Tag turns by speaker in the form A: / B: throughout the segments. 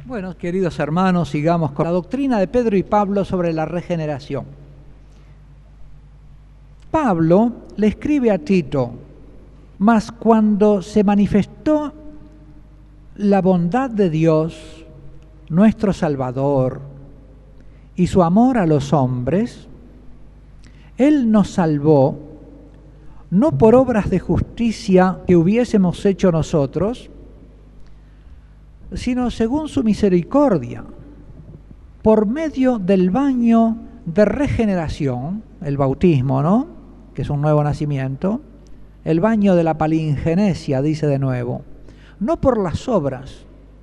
A: Bueno, queridos hermanos, sigamos con la doctrina de Pedro y Pablo sobre la regeneración. Pablo le escribe a Tito: mas cuando se manifestó la bondad de Dios, nuestro Salvador, y su amor a los hombres, Él nos salvó, no por obras de justicia que hubiésemos hecho nosotros, sino según su misericordia, por medio del baño de regeneración, el bautismo, ¿no?, que es un nuevo nacimiento, el baño de la palingenesia, dice de nuevo, no por las obras,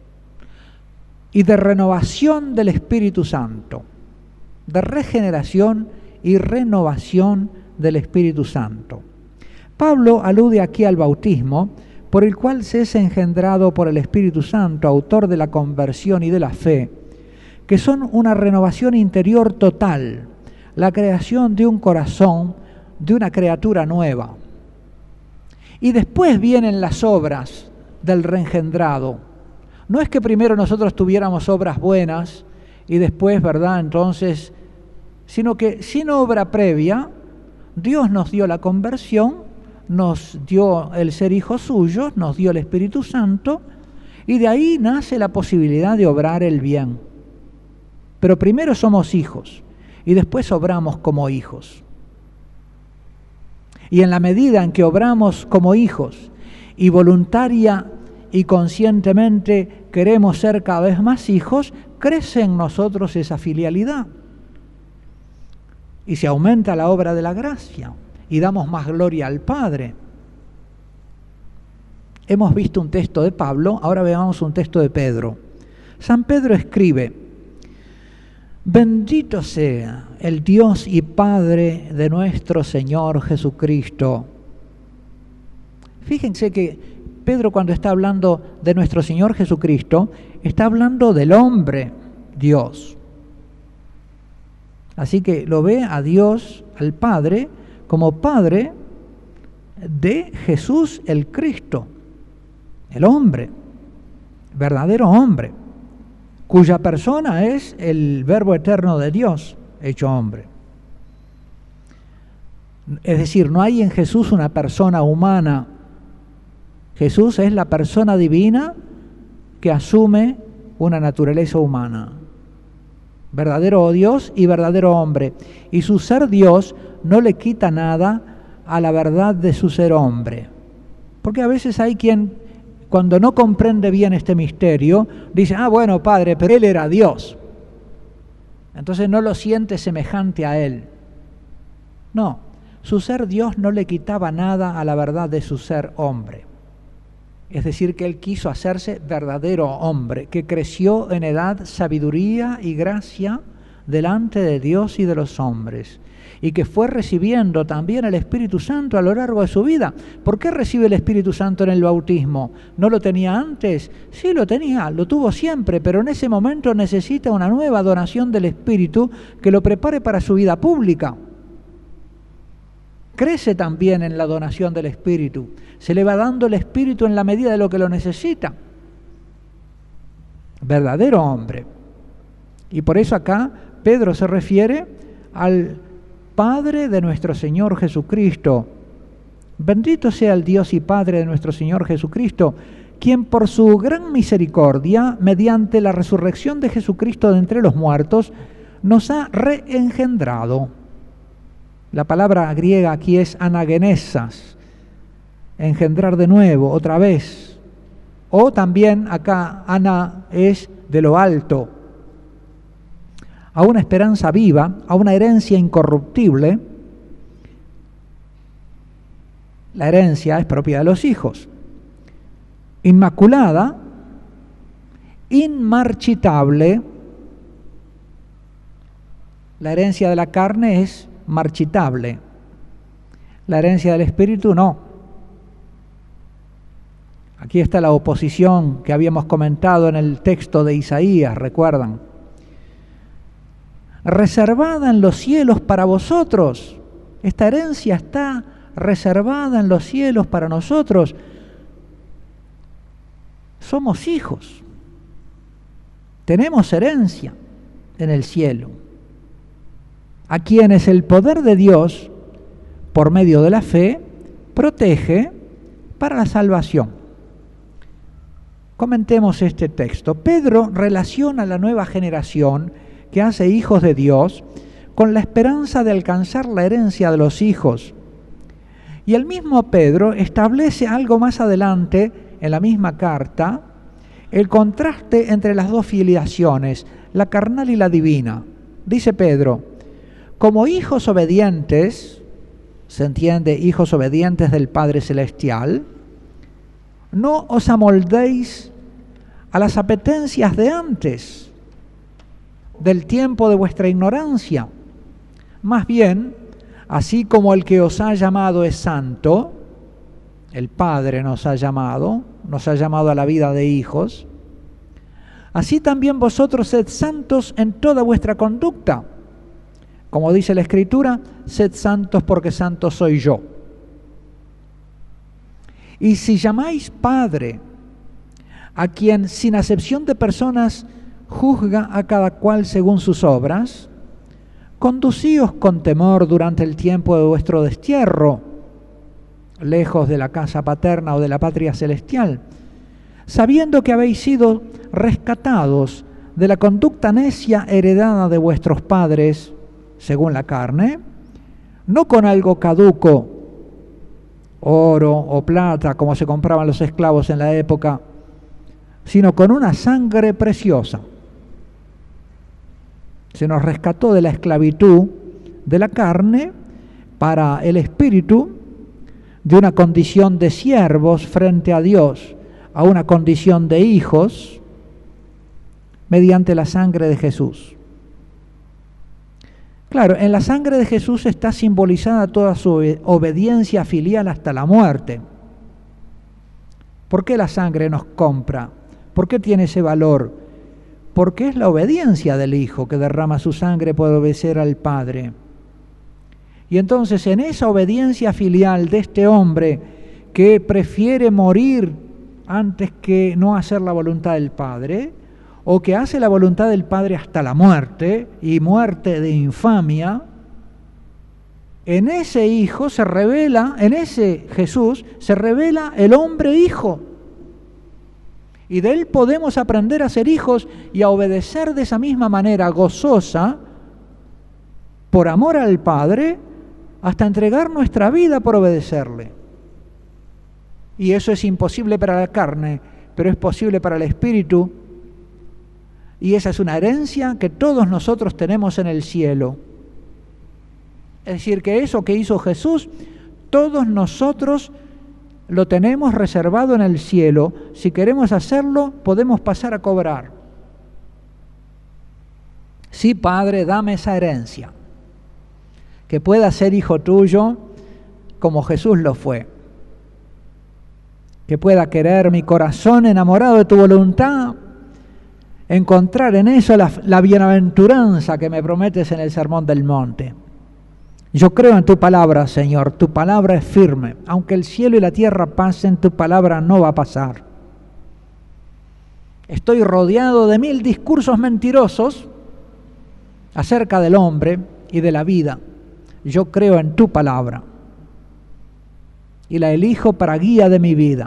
A: y de renovación del Espíritu Santo, de regeneración y renovación del Espíritu Santo. Pablo alude aquí al bautismo, por el cual se es engendrado por el Espíritu Santo, autor de la conversión y de la fe, que son una renovación interior total, la creación de un corazón, de una criatura nueva. Y después vienen las obras del reengendrado. No es que primero nosotros tuviéramos obras buenas y después, ¿verdad?, entonces, sino que sin obra previa, Dios nos dio la conversión, nos dio el ser hijos suyos, nos dio el Espíritu Santo, y de ahí nace la posibilidad de obrar el bien. Pero primero somos hijos, y después obramos como hijos. Y en la medida en que obramos como hijos, y voluntaria y conscientemente queremos ser cada vez más hijos, crece en nosotros esa filialidad. Y se aumenta la obra de la gracia. Y damos más gloria al Padre. Hemos visto un texto de Pablo, ahora veamos un texto de Pedro. San Pedro escribe: bendito sea el Dios y Padre de nuestro Señor Jesucristo. Fíjense que Pedro, cuando está hablando de nuestro Señor Jesucristo, está hablando del hombre Dios. Así que lo ve a Dios, al Padre, como Padre de Jesús el Cristo, el hombre, verdadero hombre, cuya persona es el Verbo eterno de Dios, hecho hombre. Es decir, no hay en Jesús una persona humana. Jesús es la persona divina que asume una naturaleza humana. Verdadero Dios y verdadero hombre. Y su ser Dios no le quita nada a la verdad de su ser hombre. Porque a veces hay quien, cuando no comprende bien este misterio, dice: ah, bueno, Padre, pero Él era Dios. Entonces no lo siente semejante a Él. No, su ser Dios no le quitaba nada a la verdad de su ser hombre. Es decir, que Él quiso hacerse verdadero hombre, que creció en edad, sabiduría y gracia delante de Dios y de los hombres, y que fue recibiendo también el Espíritu Santo a lo largo de su vida. ¿Por qué recibe el Espíritu Santo en el bautismo? ¿No lo tenía antes? Sí, lo tenía, lo tuvo siempre, pero en ese momento necesita una nueva donación del Espíritu que lo prepare para su vida pública. Crece también en la donación del Espíritu. Se le va dando el Espíritu en la medida de lo que lo necesita. Verdadero hombre. Y por eso acá Pedro se refiere al Padre de nuestro Señor Jesucristo. Bendito sea el Dios y Padre de nuestro Señor Jesucristo, quien por su gran misericordia, mediante la resurrección de Jesucristo de entre los muertos, nos ha reengendrado. La palabra griega aquí es anagenesas, engendrar de nuevo, otra vez. O también acá ana es de lo alto, a una esperanza viva, a una herencia incorruptible. La herencia es propia de los hijos. Inmaculada, inmarchitable. La herencia de la carne es marchitable. La herencia del Espíritu no. Aquí está la oposición que habíamos comentado en el texto de Isaías, ¿recuerdan? Reservada en los cielos para vosotros. Esta herencia está reservada en los cielos para nosotros. Somos hijos. tenemos herencia en el cielo, a quienes el poder de Dios, por medio de la fe, protege para la salvación. Comentemos este texto. Pedro relaciona a la nueva generación que hace hijos de Dios con la esperanza de alcanzar la herencia de los hijos. Y el mismo Pedro establece algo más adelante en la misma carta, el contraste entre las dos filiaciones, la carnal y la divina. Dice Pedro: como hijos obedientes, se entiende hijos obedientes del Padre Celestial, no os amoldéis a las apetencias de antes, del tiempo de vuestra ignorancia. Más bien, así como el que os ha llamado es santo, el Padre nos ha llamado a la vida de hijos, así también vosotros sed santos en toda vuestra conducta. Como dice la Escritura, sed santos porque santo soy yo. Y si llamáis Padre a quien sin acepción de personas juzga a cada cual según sus obras, conducíos con temor durante el tiempo de vuestro destierro, lejos de la casa paterna o de la patria celestial, sabiendo que habéis sido rescatados de la conducta necia heredada de vuestros padres, según la carne, no con algo caduco, oro o plata, como se compraban los esclavos en la época, sino con una sangre preciosa. Se nos rescató de la esclavitud de la carne para el espíritu, de una condición de siervos frente a Dios a una condición de hijos, mediante la sangre de Jesús. Claro, en la sangre de Jesús está simbolizada toda su obediencia filial hasta la muerte. ¿Por qué la sangre nos compra? ¿Por qué tiene ese valor? Porque es la obediencia del Hijo que derrama su sangre por obedecer al Padre. Y entonces en esa obediencia filial de este hombre que prefiere morir antes que no hacer la voluntad del Padre, o que hace la voluntad del Padre hasta la muerte, y muerte de infamia, en ese Hijo se revela, en ese Jesús se revela el hombre Hijo. Y de él podemos aprender a ser hijos y a obedecer de esa misma manera gozosa, por amor al Padre, hasta entregar nuestra vida por obedecerle. Y eso es imposible para la carne, pero es posible para el Espíritu. Y esa es una herencia que todos nosotros tenemos en el cielo. Es decir, que eso que hizo Jesús, todos nosotros lo tenemos reservado en el cielo. Si queremos hacerlo, podemos pasar a cobrar. Sí, Padre, dame esa herencia. Que pueda ser hijo tuyo como Jesús lo fue. Que pueda querer mi corazón enamorado de tu voluntad, encontrar en eso la bienaventuranza que me prometes en el Sermón del Monte. Yo creo en tu palabra, Señor, tu palabra es firme. Aunque el cielo y la tierra pasen, tu palabra no va a pasar. Estoy rodeado de 1000 discursos mentirosos acerca del hombre y de la vida. Yo creo en tu palabra y la elijo para guía de mi vida.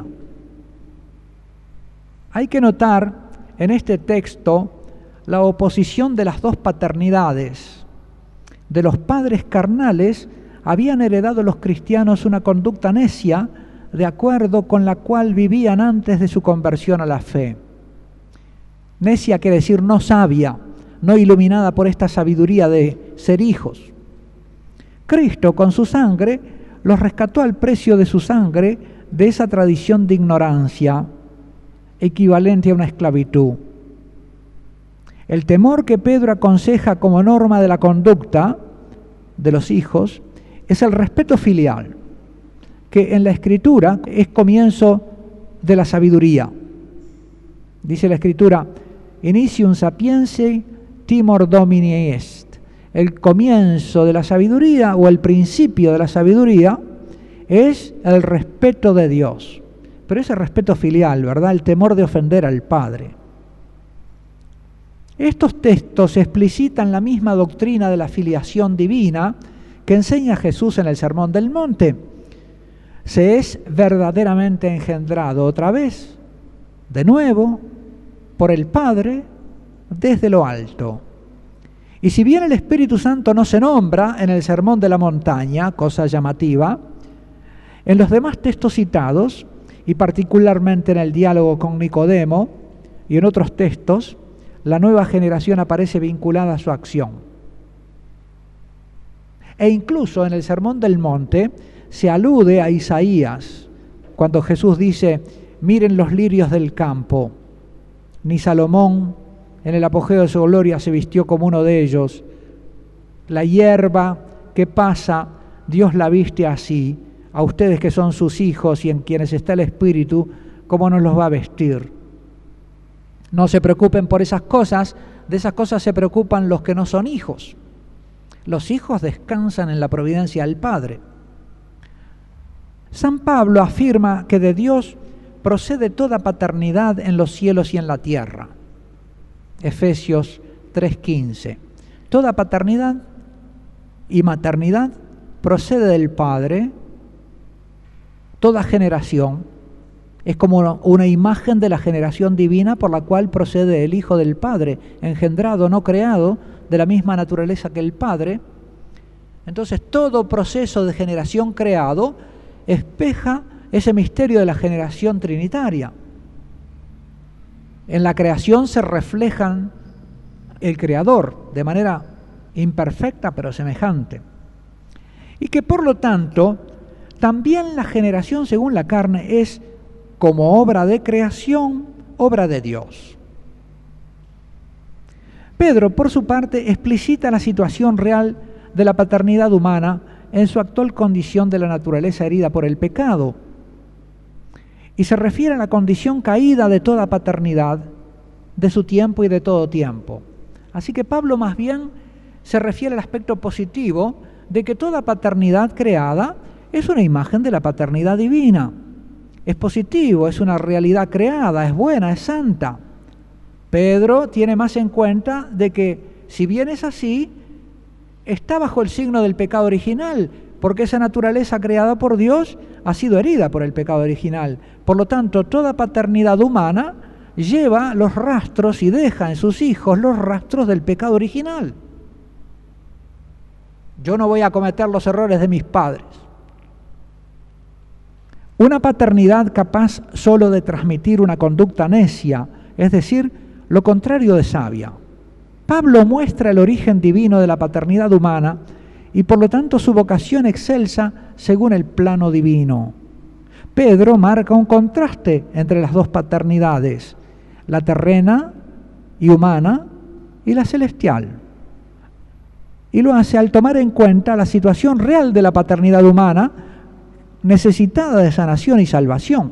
A: Hay que notar en este texto la oposición de las dos paternidades. De los padres carnales habían heredado los cristianos una conducta necia de acuerdo con la cual vivían antes de su conversión a la fe. Necia quiere decir no sabia, no iluminada por esta sabiduría de ser hijos. Cristo con su sangre los rescató al precio de su sangre de esa tradición de ignorancia equivalente a una esclavitud. El temor que Pedro aconseja como norma de la conducta de los hijos es el respeto filial, que en la Escritura es comienzo de la sabiduría. Dice la Escritura, initium sapientiae timor Domini est. El comienzo de la sabiduría o el principio de la sabiduría es el respeto de Dios. Pero ese respeto filial, ¿verdad? El temor de ofender al Padre. Estos textos explicitan la misma doctrina de la filiación divina que enseña Jesús en el Sermón del Monte. Se es verdaderamente engendrado otra vez, de nuevo, por el Padre desde lo alto. Y si bien el Espíritu Santo no se nombra en el Sermón de la Montaña, cosa llamativa, en los demás textos citados, y particularmente en el diálogo con Nicodemo y en otros textos, la nueva generación aparece vinculada a su acción. E incluso en el Sermón del Monte se alude a Isaías, cuando Jesús dice: miren los lirios del campo, ni Salomón en el apogeo de su gloria se vistió como uno de ellos. La hierba que pasa, Dios la viste así. A ustedes que son sus hijos y en quienes está el Espíritu, ¿cómo nos los va a vestir? No se preocupen por esas cosas, de esas cosas se preocupan los que no son hijos. Los hijos descansan en la providencia del Padre. San Pablo afirma que de Dios procede toda paternidad en los cielos y en la tierra. Efesios 3:15. Toda paternidad y maternidad procede del Padre. Toda generación es como una imagen de la generación divina por la cual procede el Hijo del Padre, engendrado, no creado, de la misma naturaleza que el Padre. Entonces todo proceso de generación creado espeja ese misterio de la generación trinitaria. En la creación se reflejan el Creador de manera imperfecta pero semejante. Y que por lo tanto, también la generación según la carne es, como obra de creación, obra de Dios. Pedro, por su parte, explicita la situación real de la paternidad humana en su actual condición de la naturaleza herida por el pecado. Y se refiere a la condición caída de toda paternidad, de su tiempo y de todo tiempo. Así que Pablo más bien se refiere al aspecto positivo de que toda paternidad creada es una imagen de la paternidad divina. Es positivo, es una realidad creada, es buena, es santa. Pedro tiene más en cuenta de que, si bien es así, está bajo el signo del pecado original, porque esa naturaleza creada por Dios ha sido herida por el pecado original. Por lo tanto, toda paternidad humana lleva los rastros y deja en sus hijos los rastros del pecado original. Yo no voy a cometer los errores de mis padres. Una paternidad capaz solo de transmitir una conducta necia, es decir, lo contrario de sabia. Pablo muestra el origen divino de la paternidad humana y por lo tanto su vocación excelsa según el plano divino. Pedro marca un contraste entre las dos paternidades, la terrena y humana y la celestial. Y lo hace al tomar en cuenta la situación real de la paternidad humana, necesitada de sanación y salvación.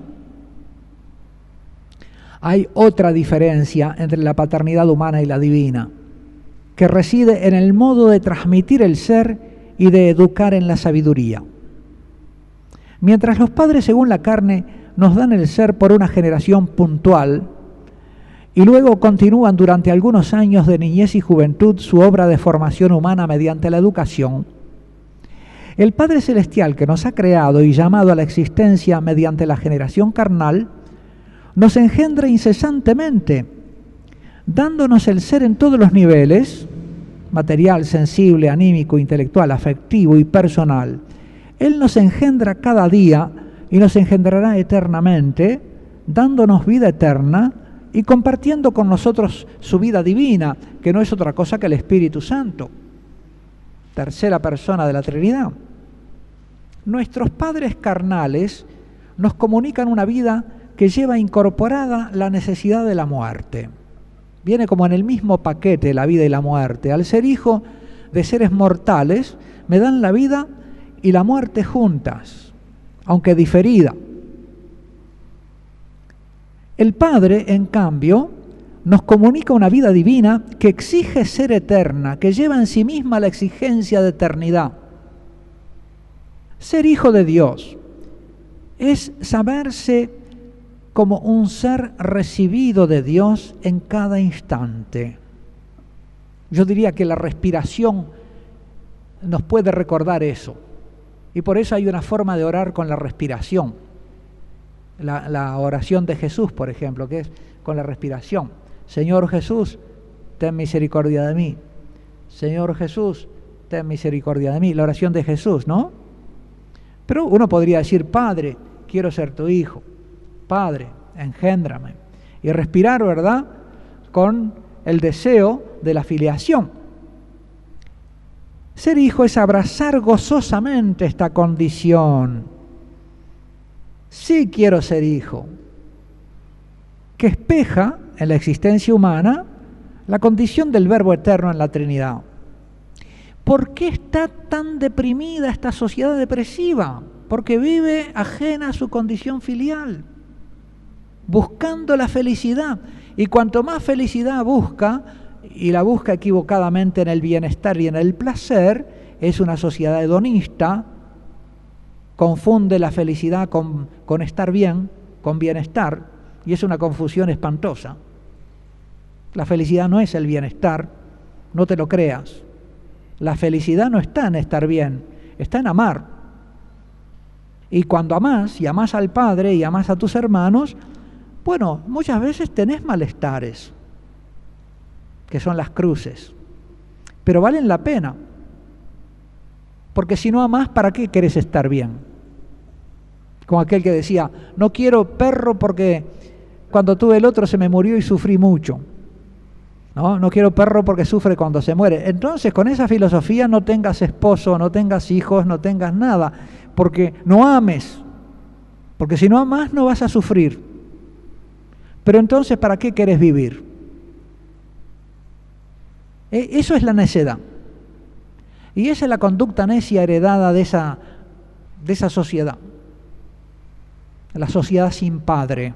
A: Hay otra diferencia entre la paternidad humana y la divina, que reside en el modo de transmitir el ser y de educar en la sabiduría. Mientras los padres según la carne nos dan el ser por una generación puntual y luego continúan durante algunos años de niñez y juventud su obra de formación humana mediante la educación, el Padre Celestial que nos ha creado y llamado a la existencia mediante la generación carnal, nos engendra incesantemente, dándonos el ser en todos los niveles, material, sensible, anímico, intelectual, afectivo y personal. Él nos engendra cada día y nos engendrará eternamente, dándonos vida eterna y compartiendo con nosotros su vida divina, que no es otra cosa que el Espíritu Santo, tercera persona de la Trinidad. Nuestros padres carnales nos comunican una vida que lleva incorporada la necesidad de la muerte. Viene como en el mismo paquete la vida y la muerte. Al ser hijo de seres mortales, me dan la vida y la muerte juntas, aunque diferida. El Padre, en cambio, nos comunica una vida divina que exige ser eterna, que lleva en sí misma la exigencia de eternidad. Ser hijo de Dios es saberse como un ser recibido de Dios en cada instante. Yo diría que la respiración nos puede recordar eso. Y por eso hay una forma de orar con la respiración. La oración de Jesús, por ejemplo, que es con la respiración. Señor Jesús, ten misericordia de mí. Señor Jesús, ten misericordia de mí. La oración de Jesús, ¿no? Pero uno podría decir, Padre, quiero ser tu hijo. Padre, engéndrame. Y respirar, ¿verdad?, con el deseo de la filiación. Ser hijo es abrazar gozosamente esta condición. Sí quiero ser hijo, que espeja en la existencia humana la condición del Verbo eterno en la Trinidad. ¿Por qué está tan deprimida esta sociedad depresiva? Porque vive ajena a su condición filial, buscando la felicidad. Y cuanto más felicidad busca, y la busca equivocadamente en el bienestar y en el placer, es una sociedad hedonista, confunde la felicidad con estar bien, con bienestar, y es una confusión espantosa. La felicidad no es el bienestar, no te lo creas. La felicidad no está en estar bien, está en amar. Y cuando amás, y amás al Padre, y amás a tus hermanos, bueno, muchas veces tenés malestares, que son las cruces, pero valen la pena, porque si no amás, ¿para qué querés estar bien? Como aquel que decía, no quiero perro porque cuando tuve el otro se me murió y sufrí mucho. No quiero perro porque sufre cuando se muere. Entonces, con esa filosofía no tengas esposo, no tengas hijos, no tengas nada, porque no ames, porque si no amás no vas a sufrir. Pero entonces, ¿para qué querés vivir? Eso es la necedad. Y esa es la conducta necia heredada de esa sociedad. La sociedad sin padre.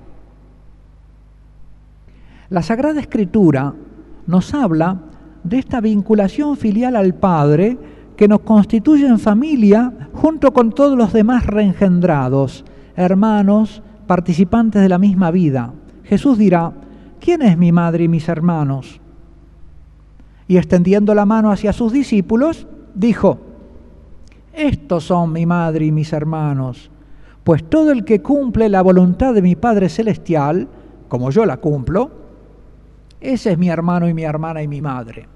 A: La Sagrada Escritura nos habla de esta vinculación filial al Padre que nos constituye en familia junto con todos los demás reengendrados, hermanos, participantes de la misma vida. Jesús dirá, ¿quién es mi madre y mis hermanos? Y extendiendo la mano hacia sus discípulos, dijo, estos son mi madre y mis hermanos, pues todo el que cumple la voluntad de mi Padre Celestial, como yo la cumplo, ese es mi hermano y mi hermana y mi madre.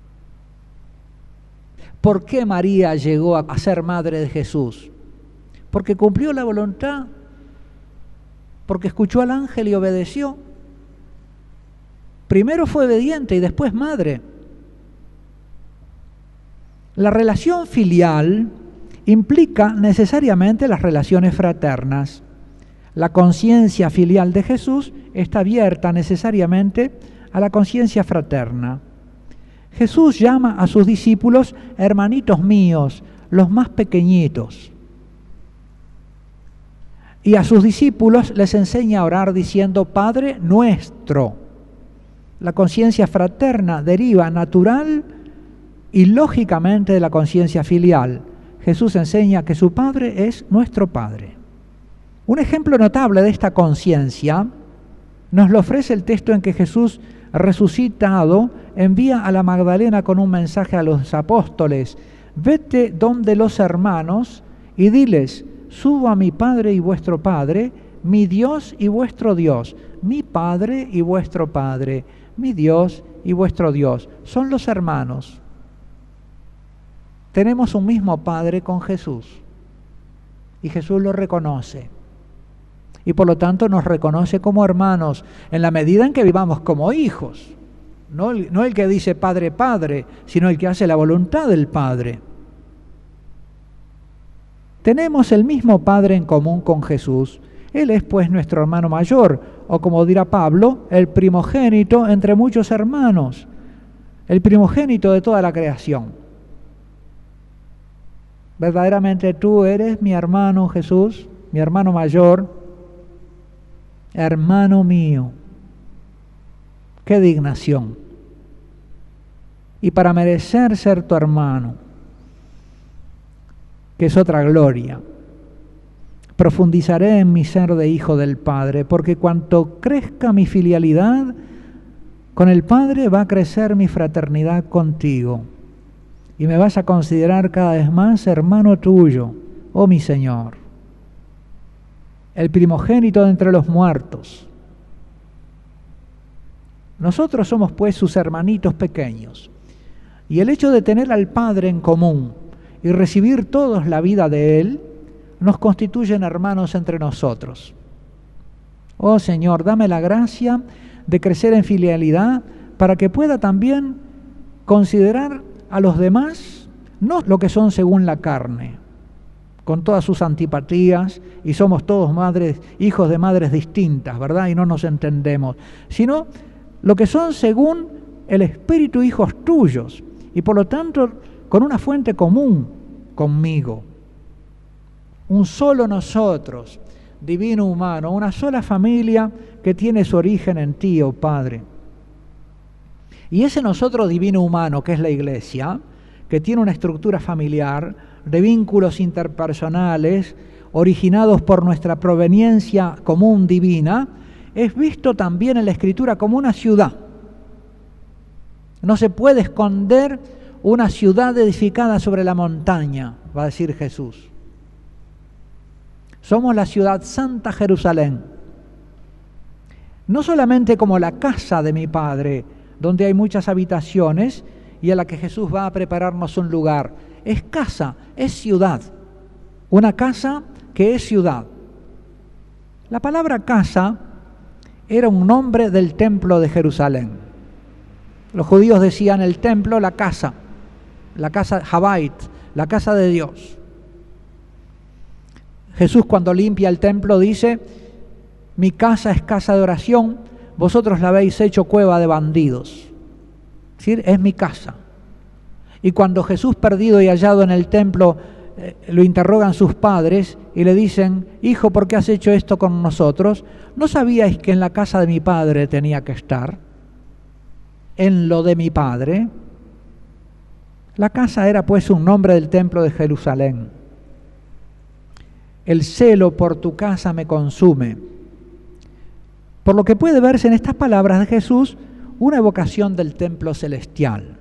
A: ¿Por qué María llegó a ser madre de Jesús? Porque cumplió la voluntad, porque escuchó al ángel y obedeció. Primero fue obediente y después madre. La relación filial implica necesariamente las relaciones fraternas. La conciencia filial de Jesús está abierta necesariamente a la conciencia fraterna. Jesús llama a sus discípulos hermanitos míos, los más pequeñitos. Y a sus discípulos les enseña a orar diciendo Padre nuestro. La conciencia fraterna deriva natural y lógicamente de la conciencia filial. Jesús enseña que su Padre es nuestro Padre. Un ejemplo notable de esta conciencia nos lo ofrece el texto en que Jesús resucitado envía a la Magdalena con un mensaje a los apóstoles: vete donde los hermanos y diles, subo a mi Padre y vuestro Padre, mi Dios y vuestro Dios, mi Padre y vuestro Padre, mi Dios y vuestro Dios. Son los hermanos. Tenemos un mismo Padre con Jesús y Jesús lo reconoce. Y por lo tanto nos reconoce como hermanos en la medida en que vivamos como hijos. No el que dice Padre, Padre, sino el que hace la voluntad del Padre. Tenemos el mismo Padre en común con Jesús. Él es pues nuestro hermano mayor, o como dirá Pablo, el primogénito entre muchos hermanos, el primogénito de toda la creación. Verdaderamente tú eres mi hermano Jesús, mi hermano mayor, hermano mío. Qué dignación. Y para merecer ser tu hermano, que es otra gloria, profundizaré en mi ser de hijo del Padre, porque cuanto crezca mi filialidad, Con el Padre va a crecer mi fraternidad contigo y me vas a considerar cada vez más hermano tuyo, oh mi Señor, el primogénito de entre los muertos. Nosotros somos pues sus hermanitos pequeños, y el hecho de tener al Padre en común y recibir todos la vida de Él, nos constituyen hermanos entre nosotros. Oh Señor, dame la gracia de crecer en filialidad para que pueda también considerar a los demás no lo que son según la carne, con todas sus antipatías, y somos todos hijos de madres distintas, ¿verdad? Y no nos entendemos, sino lo que son según el Espíritu, hijos tuyos, y por lo tanto con una fuente común conmigo. Un solo nosotros, divino humano, una sola familia que tiene su origen en ti, oh Padre. Y ese nosotros divino humano, que es la Iglesia, que tiene una estructura familiar de vínculos interpersonales originados por nuestra proveniencia común divina, es visto también en la Escritura como una ciudad. No se puede esconder una ciudad edificada sobre la montaña, va a decir Jesús. Somos la ciudad santa Jerusalén, no solamente como la casa de mi Padre, donde hay muchas habitaciones y a la que Jesús va a prepararnos un lugar. Es casa, es ciudad, una casa que es ciudad. La palabra casa era un nombre del templo de Jerusalén. Los judíos decían el templo, la casa Habait, la casa de Dios. Jesús, cuando limpia el templo, dice: mi casa es casa de oración, vosotros la habéis hecho cueva de bandidos. Es decir, es mi casa. Y cuando Jesús, perdido y hallado en el templo, lo interrogan sus padres y le dicen: hijo, ¿por qué has hecho esto con nosotros? ¿No sabíais que en la casa de mi Padre tenía que estar? En lo de mi Padre. La casa era pues un nombre del templo de Jerusalén. El celo por tu casa me consume. Por lo que puede verse en estas palabras de Jesús una evocación del templo celestial,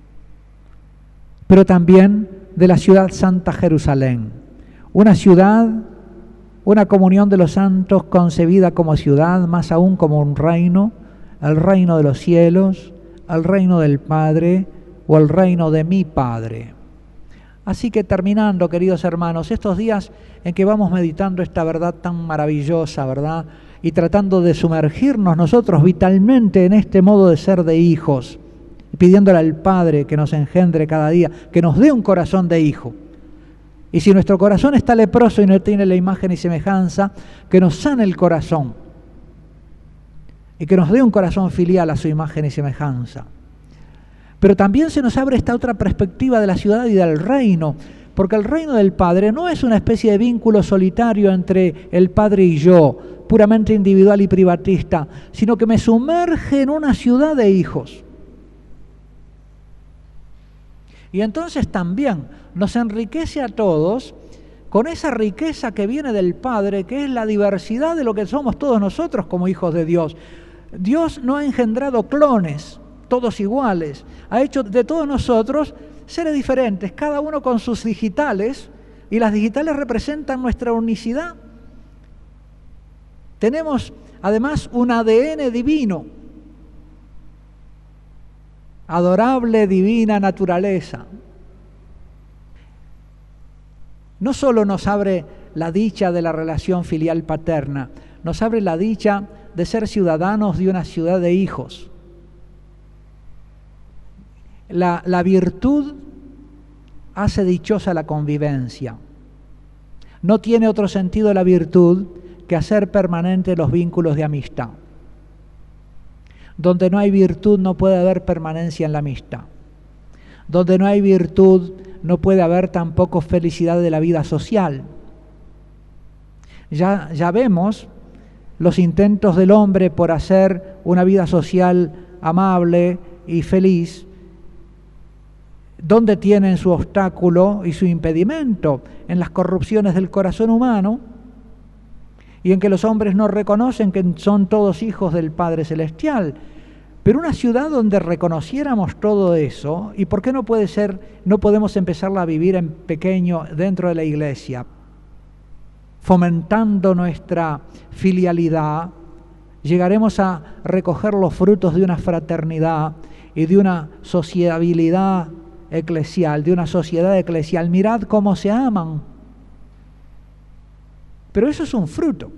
A: pero también de la ciudad santa Jerusalén, una ciudad, una comunión de los santos concebida como ciudad, más aún como un reino, el reino de los cielos, el reino del Padre o el reino de mi Padre. Así que terminando, queridos hermanos, estos días en que vamos meditando esta verdad tan maravillosa, ¿verdad? Y tratando de sumergirnos nosotros vitalmente en este modo de ser de hijos, pidiéndole al Padre que nos engendre cada día, que nos dé un corazón de hijo. Y si nuestro corazón está leproso y no tiene la imagen y semejanza, que nos sane el corazón y que nos dé un corazón filial a su imagen y semejanza. Pero también se nos abre esta otra perspectiva de la ciudad y del reino, porque el reino del Padre no es una especie de vínculo solitario entre el Padre y yo, puramente individual y privatista, sino que me sumerge en una ciudad de hijos. Y entonces también nos enriquece a todos con esa riqueza que viene del Padre, que es la diversidad de lo que somos todos nosotros como hijos de Dios. Dios no ha engendrado clones, todos iguales, ha hecho de todos nosotros seres diferentes, cada uno con sus digitales, y las digitales representan nuestra unicidad. Tenemos además un ADN divino, adorable, divina naturaleza. No solo nos abre la dicha de la relación filial paterna, nos abre la dicha de ser ciudadanos de una ciudad de hijos. La virtud hace dichosa la convivencia. No tiene otro sentido la virtud que hacer permanente los vínculos de amistad. Donde no hay virtud no puede haber permanencia en la amistad. Donde no hay virtud no puede haber tampoco felicidad de la vida social. Ya vemos los intentos del hombre por hacer una vida social amable y feliz. ¿Dónde tienen su obstáculo y su impedimento? En las corrupciones del corazón humano y en que los hombres no reconocen que son todos hijos del Padre Celestial. Pero una ciudad donde reconociéramos todo eso, ¿y por qué no puede ser, no podemos empezarla a vivir en pequeño dentro de la iglesia, fomentando nuestra filialidad? Llegaremos a recoger los frutos de una fraternidad y de una sociabilidad eclesial, de una sociedad eclesial. Mirad cómo se aman. Pero eso es un fruto.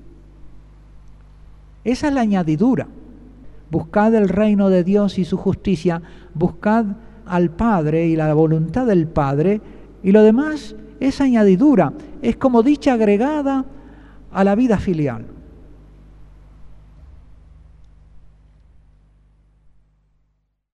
A: Esa es la añadidura. Buscad el reino de Dios y su justicia, buscad al Padre y la voluntad del Padre, y lo demás es añadidura, es como dicha agregada a la vida filial.